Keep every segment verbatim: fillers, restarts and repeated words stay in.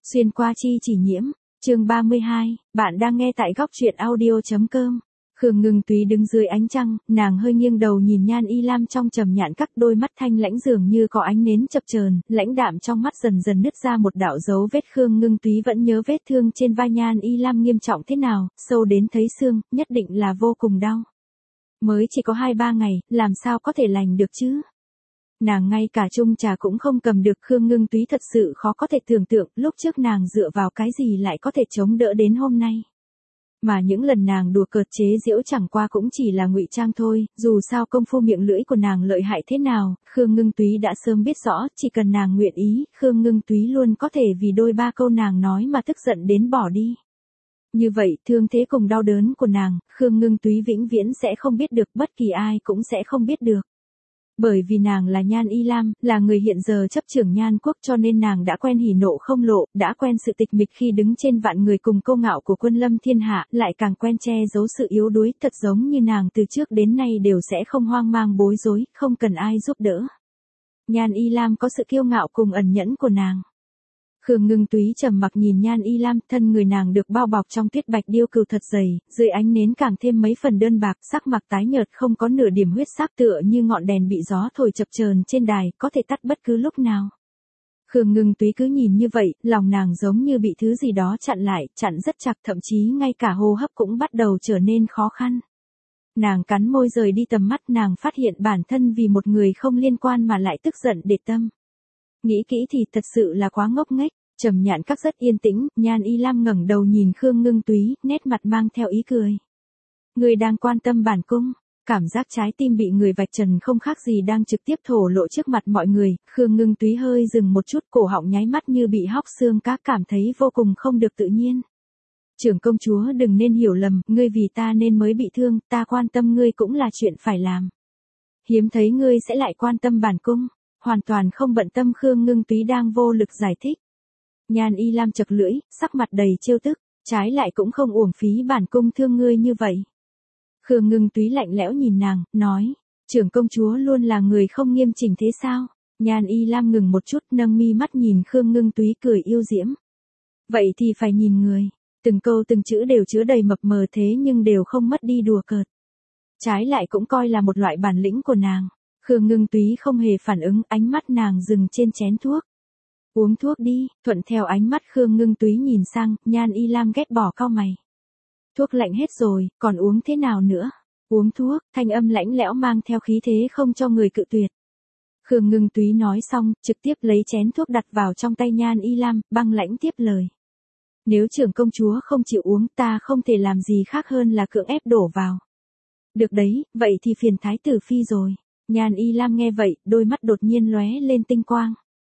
Xuyên qua chi chỉ nhiễm, chương ba mươi hai, bạn đang nghe tại góc truyện audio.com. Khương Ngưng Túy đứng dưới ánh trăng, nàng hơi nghiêng đầu nhìn Nhan Y Lam trong trầm nhạn, các đôi mắt thanh lãnh dường như có ánh nến chập chờn, lãnh đạm trong mắt dần dần nứt ra một đạo dấu vết. Khương Ngưng Túy vẫn nhớ vết thương trên vai Nhan Y Lam nghiêm trọng thế nào, sâu đến thấy xương, nhất định là vô cùng đau. Mới chỉ có hai ba ngày, làm sao có thể lành được chứ? Nàng ngay cả chung trà cũng không cầm được. Khương Ngưng Túy thật sự khó có thể tưởng tượng, lúc trước nàng dựa vào cái gì lại có thể chống đỡ đến hôm nay. Mà những lần nàng đùa cợt chế giễu chẳng qua cũng chỉ là ngụy trang thôi, dù sao công phu miệng lưỡi của nàng lợi hại thế nào, Khương Ngưng Túy đã sớm biết rõ, chỉ cần nàng nguyện ý, Khương Ngưng Túy luôn có thể vì đôi ba câu nàng nói mà tức giận đến bỏ đi. Như vậy, thương thế cùng đau đớn của nàng, Khương Ngưng Túy vĩnh viễn sẽ không biết được, bất kỳ ai cũng sẽ không biết được. Bởi vì nàng là Nhan Y Lam, là người hiện giờ chấp trưởng Nhan quốc, cho nên nàng đã quen hỉ nộ không lộ, đã quen sự tịch mịch khi đứng trên vạn người cùng câu ngạo của quân lâm thiên hạ, lại càng quen che giấu sự yếu đuối, thật giống như nàng từ trước đến nay đều sẽ không hoang mang bối rối, không cần ai giúp đỡ. Nhan Y Lam có sự kiêu ngạo cùng ẩn nhẫn của nàng. Khương Ngưng Túy trầm mặc nhìn Nhan Y Lam, thân người nàng được bao bọc trong tuyết bạch điêu cừu thật dày, dưới ánh nến càng thêm mấy phần đơn bạc, sắc mặt tái nhợt không có nửa điểm huyết sắc, tựa như ngọn đèn bị gió thổi chập chờn trên đài, có thể tắt bất cứ lúc nào. Khương Ngưng Túy cứ nhìn như vậy, lòng nàng giống như bị thứ gì đó chặn lại, chặn rất chặt, thậm chí ngay cả hô hấp cũng bắt đầu trở nên khó khăn. Nàng cắn môi rời đi tầm mắt, nàng phát hiện bản thân vì một người không liên quan mà lại tức giận để tâm. Nghĩ kỹ thì thật sự là quá ngốc nghếch. Trầm nhạn các rất yên tĩnh, Nhan Y Lam ngẩng đầu nhìn Khương Ngưng Túy, nét mặt mang theo ý cười. Người đang quan tâm bản cung, cảm giác trái tim bị người vạch trần không khác gì đang trực tiếp thổ lộ trước mặt mọi người. Khương Ngưng Túy hơi dừng một chút, cổ họng nháy mắt như bị hóc xương cá, cảm thấy vô cùng không được tự nhiên. Trưởng công chúa đừng nên hiểu lầm, ngươi vì ta nên mới bị thương, ta quan tâm ngươi cũng là chuyện phải làm. Hiếm thấy ngươi sẽ lại quan tâm bản cung, hoàn toàn không bận tâm. Khương Ngưng Túy đang vô lực giải thích. Nhan Y Lam chật lưỡi, sắc mặt đầy trêu tức, trái lại cũng không uổng phí bản cung thương ngươi như vậy. Khương Ngưng Túy lạnh lẽo nhìn nàng, nói, trưởng công chúa luôn là người không nghiêm chỉnh thế sao? Nhan Y Lam ngừng một chút, nâng mi mắt nhìn Khương Ngưng Túy cười yêu diễm. Vậy thì phải nhìn người, từng câu từng chữ đều chứa đầy mập mờ thế nhưng đều không mất đi đùa cợt. Trái lại cũng coi là một loại bản lĩnh của nàng. Khương Ngưng Túy không hề phản ứng, ánh mắt nàng dừng trên chén thuốc. Uống thuốc đi, thuận theo ánh mắt Khương Ngưng Túy nhìn sang, Nhan Y Lam ghét bỏ cau mày. Thuốc lạnh hết rồi, còn uống thế nào nữa? Uống thuốc, thanh âm lãnh lẽo mang theo khí thế không cho người cự tuyệt. Khương Ngưng Túy nói xong, trực tiếp lấy chén thuốc đặt vào trong tay Nhan Y Lam, băng lãnh tiếp lời. Nếu trưởng công chúa không chịu uống, ta không thể làm gì khác hơn là cưỡng ép đổ vào. Được đấy, vậy thì phiền thái tử phi rồi. Nhan Y Lam nghe vậy, đôi mắt đột nhiên lóe lên tinh quang.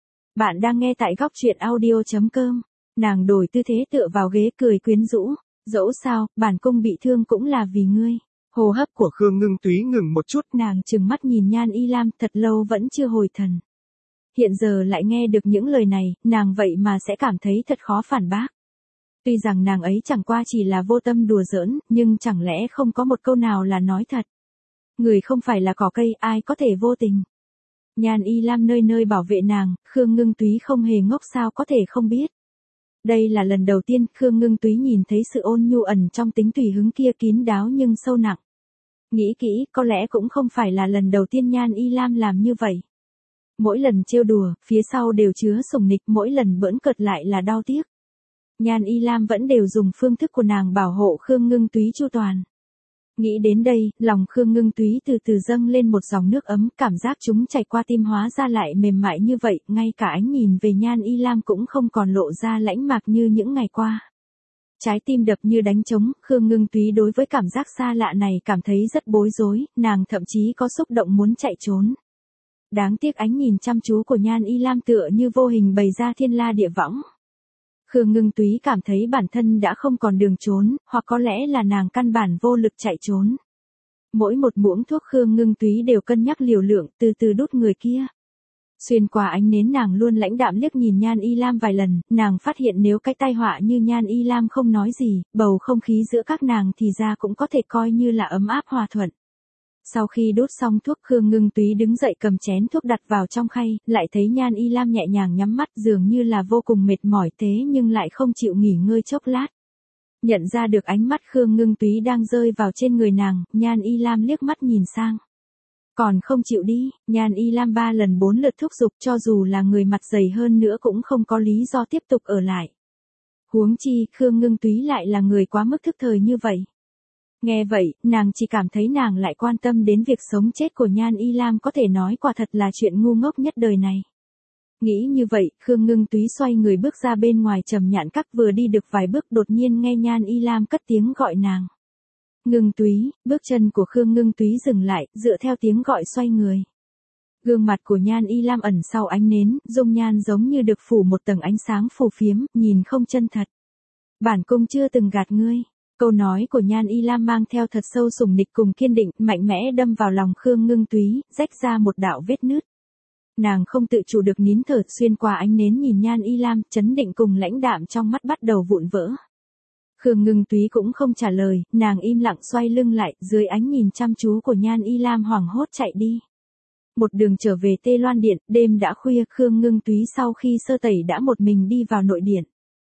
Bạn đang nghe tại góc truyện audio.com. Nàng đổi tư thế tựa vào ghế cười quyến rũ. Dẫu sao, bản cung bị thương cũng là vì ngươi. Hô hấp của Khương Ngưng Túy ngừng một chút. Nàng trừng mắt nhìn Nhan Y Lam thật lâu vẫn chưa hồi thần. Hiện giờ lại nghe được những lời này, nàng vậy mà sẽ cảm thấy thật khó phản bác. Tuy rằng nàng ấy chẳng qua chỉ là vô tâm đùa giỡn, nhưng chẳng lẽ không có một câu nào là nói thật. Người không phải là cỏ cây, ai có thể vô tình. Nhan Y Lam nơi nơi bảo vệ nàng, Khương Ngưng Túy không hề ngốc sao có thể không biết. Đây là lần đầu tiên Khương Ngưng Túy nhìn thấy sự ôn nhu ẩn trong tính tùy hứng kia, kín đáo nhưng sâu nặng. Nghĩ kỹ, có lẽ cũng không phải là lần đầu tiên Nhan Y Lam làm như vậy. Mỗi lần trêu đùa, phía sau đều chứa sủng nịch, mỗi lần bỡn cợt lại là đau tiếc. Nhan Y Lam vẫn đều dùng phương thức của nàng bảo hộ Khương Ngưng Túy chu toàn. Nghĩ đến đây, lòng Khương Ngưng Túy từ từ dâng lên một dòng nước ấm, cảm giác chúng chảy qua tim hóa ra lại mềm mại như vậy, ngay cả ánh nhìn về Nhan Y Lam cũng không còn lộ ra lãnh mạc như những ngày qua. Trái tim đập như đánh trống, Khương Ngưng Túy đối với cảm giác xa lạ này cảm thấy rất bối rối, nàng thậm chí có xúc động muốn chạy trốn. Đáng tiếc ánh nhìn chăm chú của Nhan Y Lam tựa như vô hình bày ra thiên la địa võng. Khương Ngưng Túy cảm thấy bản thân đã không còn đường trốn, hoặc có lẽ là nàng căn bản vô lực chạy trốn. Mỗi một muỗng thuốc Khương Ngưng Túy đều cân nhắc liều lượng, từ từ đút người kia. Xuyên qua ánh nến nàng luôn lãnh đạm liếc nhìn Nhan Y Lam vài lần, nàng phát hiện nếu cái tai họa như Nhan Y Lam không nói gì, bầu không khí giữa các nàng thì ra cũng có thể coi như là ấm áp hòa thuận. Sau khi đốt xong thuốc, Khương Ngưng Túy đứng dậy cầm chén thuốc đặt vào trong khay, lại thấy Nhan Y Lam nhẹ nhàng nhắm mắt dường như là vô cùng mệt mỏi thế nhưng lại không chịu nghỉ ngơi chốc lát. Nhận ra được ánh mắt Khương Ngưng Túy đang rơi vào trên người nàng, Nhan Y Lam liếc mắt nhìn sang. Còn không chịu đi, Nhan Y Lam ba lần bốn lượt thúc giục cho dù là người mặt dày hơn nữa cũng không có lý do tiếp tục ở lại. Huống chi, Khương Ngưng Túy lại là người quá mức thức thời như vậy. Nghe vậy, nàng chỉ cảm thấy nàng lại quan tâm đến việc sống chết của Nhan Y Lam có thể nói quả thật là chuyện ngu ngốc nhất đời này. Nghĩ như vậy, Khương Ngưng Túy xoay người bước ra bên ngoài Trầm Nhạn Các, vừa đi được vài bước đột nhiên nghe Nhan Y Lam cất tiếng gọi nàng. Ngưng Túy, bước chân của Khương Ngưng Túy dừng lại, dựa theo tiếng gọi xoay người. Gương mặt của Nhan Y Lam ẩn sau ánh nến, dung nhan giống như được phủ một tầng ánh sáng phù phiếm, nhìn không chân thật. Bản cung chưa từng gạt ngươi. Câu nói của Nhan Y Lam mang theo thật sâu sủng nịch cùng kiên định, mạnh mẽ đâm vào lòng Khương Ngưng Túy, rách ra một đạo vết nứt. Nàng không tự chủ được nín thở, xuyên qua ánh nến nhìn Nhan Y Lam, chấn định cùng lãnh đạm trong mắt bắt đầu vụn vỡ. Khương Ngưng Túy cũng không trả lời, nàng im lặng xoay lưng lại, dưới ánh nhìn chăm chú của Nhan Y Lam hoảng hốt chạy đi. Một đường trở về Tê Loan Điện, đêm đã khuya, Khương Ngưng Túy sau khi sơ tẩy đã một mình đi vào nội điện.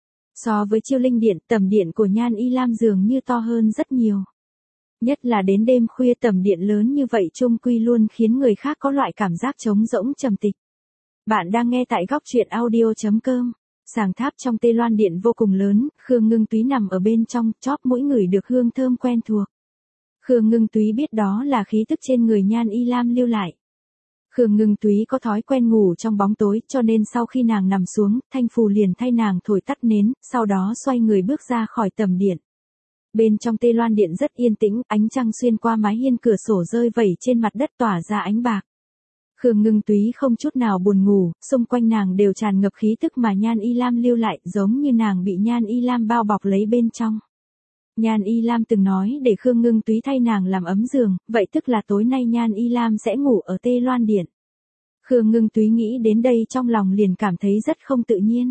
So với Chiêu Linh Điện, tầm điện của Nhan Y Lam dường như to hơn rất nhiều. Nhất là đến đêm khuya tầm điện lớn như vậy chung quy luôn khiến người khác có loại cảm giác trống rỗng trầm tịch. Bạn đang nghe tại góc truyện audio chấm com. Sàng tháp trong Tê Loan Điện vô cùng lớn, Khương Ngưng Túy nằm ở bên trong, chóp mũi ngửi được hương thơm quen thuộc. Khương Ngưng Túy biết đó là khí tức trên người Nhan Y Lam lưu lại. Khương Ngưng Túy có thói quen ngủ trong bóng tối, cho nên sau khi nàng nằm xuống, Thanh Phù liền thay nàng thổi tắt nến, sau đó xoay người bước ra khỏi tầm điện. Bên trong Tê Loan Điện rất yên tĩnh, ánh trăng xuyên qua mái hiên cửa sổ rơi vẩy trên mặt đất tỏa ra ánh bạc. Khương Ngưng Túy không chút nào buồn ngủ, xung quanh nàng đều tràn ngập khí tức mà Nhan Y Lam lưu lại, giống như nàng bị Nhan Y Lam bao bọc lấy bên trong. Nhan Y Lam từng nói để Khương Ngưng Túy thay nàng làm ấm giường, vậy tức là tối nay Nhan Y Lam sẽ ngủ ở Tê Loan Điện. Khương Ngưng Túy nghĩ đến đây trong lòng liền cảm thấy rất không tự nhiên.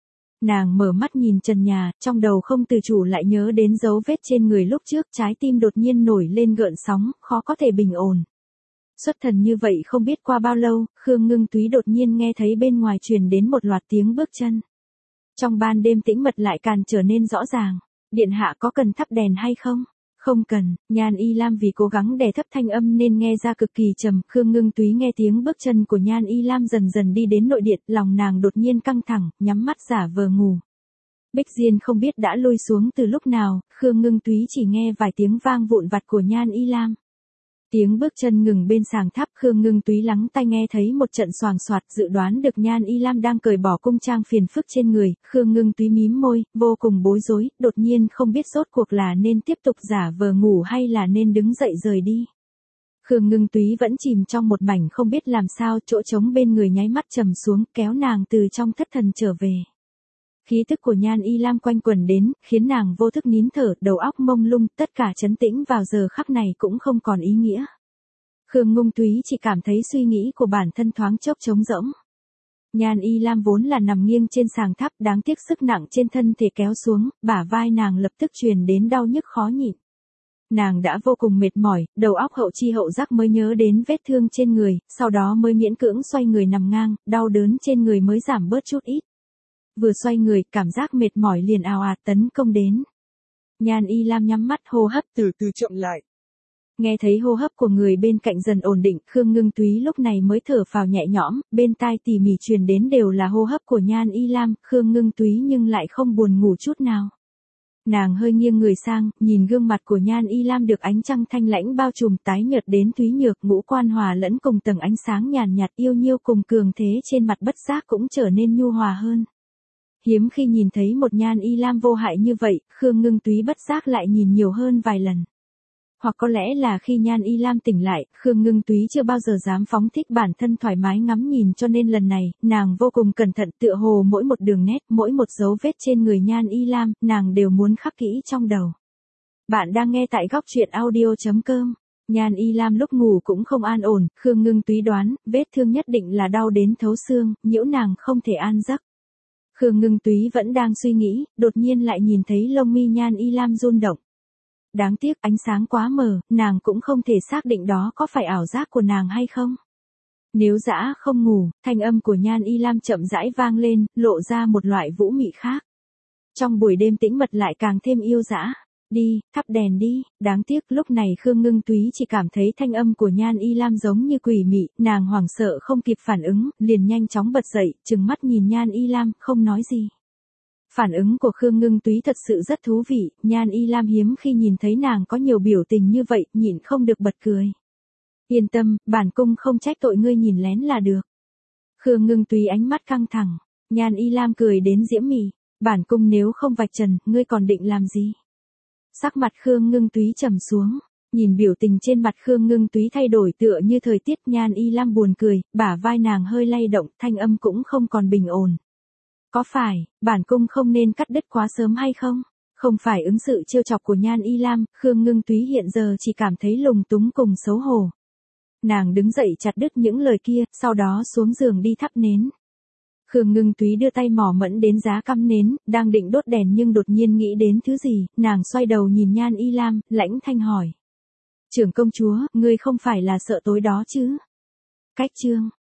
Nàng mở mắt nhìn trần nhà, trong đầu không tự chủ lại nhớ đến dấu vết trên người lúc trước, trái tim đột nhiên nổi lên gợn sóng, khó có thể bình ổn. Xuất thần như vậy không biết qua bao lâu, Khương Ngưng Túy đột nhiên nghe thấy bên ngoài truyền đến một loạt tiếng bước chân. Trong ban đêm tĩnh mật lại càng trở nên rõ ràng. Điện hạ có cần thắp đèn hay không? Không cần, Nhan Y Lam vì cố gắng đè thấp thanh âm nên nghe ra cực kỳ trầm. Khương Ngưng Túy nghe tiếng bước chân của Nhan Y Lam dần dần đi đến nội điện, lòng nàng đột nhiên căng thẳng, nhắm mắt giả vờ ngủ. Bích Diên không biết đã lui xuống từ lúc nào, Khương Ngưng Túy chỉ nghe vài tiếng vang vụn vặt của Nhan Y Lam. Tiếng bước chân ngừng bên sàng tháp, Khương Ngưng Túy lắng tai nghe thấy một trận xoàng xoạt, dự đoán được Nhan Y Lam đang cởi bỏ cung trang phiền phức trên người, Khương Ngưng Túy mím môi, vô cùng bối rối, đột nhiên không biết rốt cuộc là nên tiếp tục giả vờ ngủ hay là nên đứng dậy rời đi. Khương Ngưng Túy vẫn chìm trong một mảnh không biết làm sao, chỗ trống bên người nháy mắt trầm xuống, kéo nàng từ trong thất thần trở về. Khí tức của Nhan Y Lam quanh quẩn đến, khiến nàng vô thức nín thở, đầu óc mông lung, tất cả trấn tĩnh vào giờ khắc này cũng không còn ý nghĩa. Khương Ngưng Túy chỉ cảm thấy suy nghĩ của bản thân thoáng chốc trống rỗng. Nhan Y Lam vốn là nằm nghiêng trên sàng tháp, đáng tiếc sức nặng trên thân thể kéo xuống, bả vai nàng lập tức truyền đến đau nhức khó nhịn. Nàng đã vô cùng mệt mỏi, đầu óc hậu chi hậu giác mới nhớ đến vết thương trên người, sau đó mới miễn cưỡng xoay người nằm ngang, đau đớn trên người mới giảm bớt chút ít. Vừa xoay người, cảm giác mệt mỏi liền ào ạt tấn công đến. Nhan Y Lam nhắm mắt, hô hấp từ từ chậm lại. Nghe thấy hô hấp của người bên cạnh dần ổn định, Khương Ngưng Túy lúc này mới thở phào nhẹ nhõm, bên tai tỉ mỉ truyền đến đều là hô hấp của Nhan Y Lam, Khương Ngưng Túy nhưng lại không buồn ngủ chút nào. Nàng hơi nghiêng người sang, nhìn gương mặt của Nhan Y Lam được ánh trăng thanh lãnh bao trùm, tái nhợt đến túy nhược, ngũ quan hòa lẫn cùng tầng ánh sáng nhàn nhạt, yêu nhiêu cùng cường thế trên mặt bất giác cũng trở nên nhu hòa hơn. Hiếm khi nhìn thấy một Nhan Y Lam vô hại như vậy, Khương Ngưng Túy bất giác lại nhìn nhiều hơn vài lần. Hoặc có lẽ là khi Nhan Y Lam tỉnh lại, Khương Ngưng Túy chưa bao giờ dám phóng thích bản thân thoải mái ngắm nhìn, cho nên lần này, nàng vô cùng cẩn thận, tựa hồ mỗi một đường nét, mỗi một dấu vết trên người Nhan Y Lam, nàng đều muốn khắc kỹ trong đầu. Bạn đang nghe tại góc truyện audio chấm com. Nhan Y Lam lúc ngủ cũng không an ổn, Khương Ngưng Túy đoán, vết thương nhất định là đau đến thấu xương, nhiễu nàng không thể an giấc. Khương Ngưng Túy vẫn đang suy nghĩ, đột nhiên lại nhìn thấy lông mi Nhan Y Lam run động. đáng tiếc ánh sáng quá mờ, nàng cũng không thể xác định đó có phải ảo giác của nàng hay không. Nếu dã không ngủ, thanh âm của Nhan Y Lam chậm rãi vang lên, lộ ra một loại vũ mị khác. Trong buổi đêm tĩnh mật lại càng thêm yêu dã. Đi, thắp đèn đi, đáng tiếc lúc này Khương Ngưng Túy chỉ cảm thấy thanh âm của Nhan Y Lam giống như quỷ mị, nàng hoảng sợ không kịp phản ứng, liền nhanh chóng bật dậy, trừng mắt nhìn Nhan Y Lam, không nói gì. Phản ứng của Khương Ngưng Túy thật sự rất thú vị, Nhan Y Lam hiếm khi nhìn thấy nàng có nhiều biểu tình như vậy, nhịn không được bật cười. Yên tâm, bản cung không trách tội ngươi nhìn lén là được. Khương Ngưng Túy ánh mắt căng thẳng, Nhan Y Lam cười đến diễm mị, bản cung nếu không vạch trần, ngươi còn định làm gì? Sắc mặt Khương Ngưng Túy trầm xuống, nhìn biểu tình trên mặt Khương Ngưng Túy thay đổi tựa như thời tiết. Nhan Y Lam buồn cười, bả vai nàng hơi lay động, thanh âm cũng không còn bình ổn. Có phải, bản cung không nên cắt đứt quá sớm hay không? Không phải ứng sự trêu chọc của Nhan Y Lam, Khương Ngưng Túy hiện giờ chỉ cảm thấy lùng túng cùng xấu hổ. Nàng đứng dậy chặt đứt những lời kia, sau đó xuống giường đi thắp nến. Khương Ngưng Túy đưa tay mỏ mẫn đến giá cắm nến, đang định đốt đèn nhưng đột nhiên nghĩ đến thứ gì, nàng xoay đầu nhìn Nhan Y Lam, lãnh thanh hỏi. Trưởng công chúa, ngươi không phải là sợ tối đó chứ? Cách chương,